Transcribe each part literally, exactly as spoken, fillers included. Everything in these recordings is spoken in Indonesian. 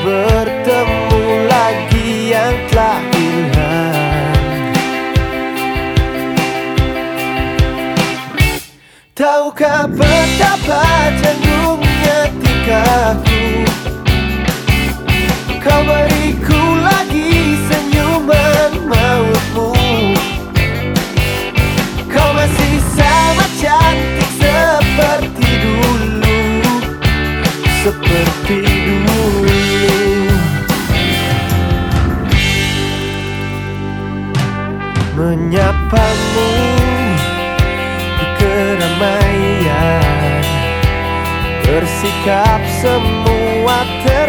bertemu lagi yang telah hilang. Tahukah betapa janggungnya tingkahku, kau beriku lagi senyuman mautmu. Kau masih sama cantik seperti dulu, seperti dulu. Menyapamu di keramaian, bersikap semua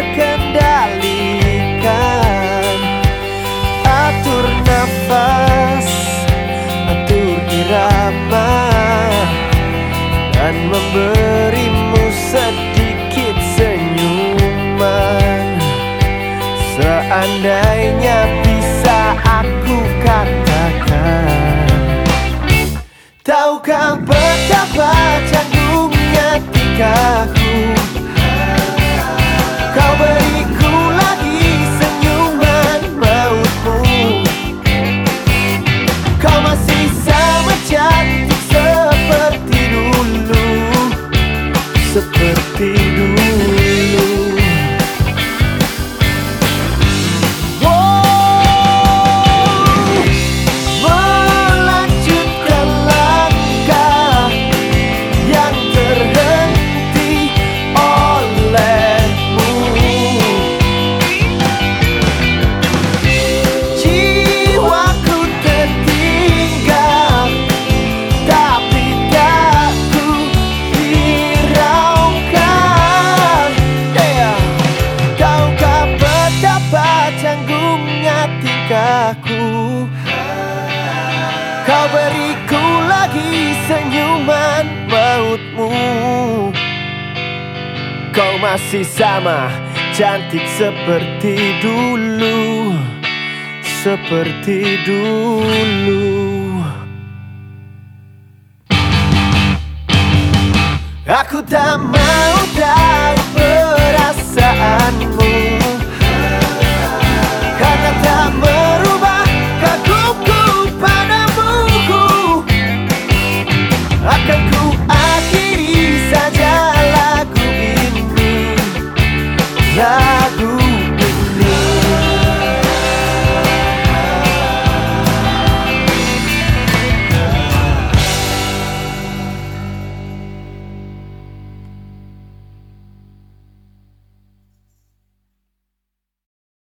terkendalikan. Atur nafas, atur irama, dan memberimu sedikit senyuman. Seandainya bisa aku katakan, tahukah betapa janggungnya tingkahku, kau beriku lagi senyuman mautmu. Kau masih sama cantik seperti dulu, seperti dulu. Kau beriku lagi senyuman mautmu. Kau masih sama cantik seperti dulu, seperti dulu.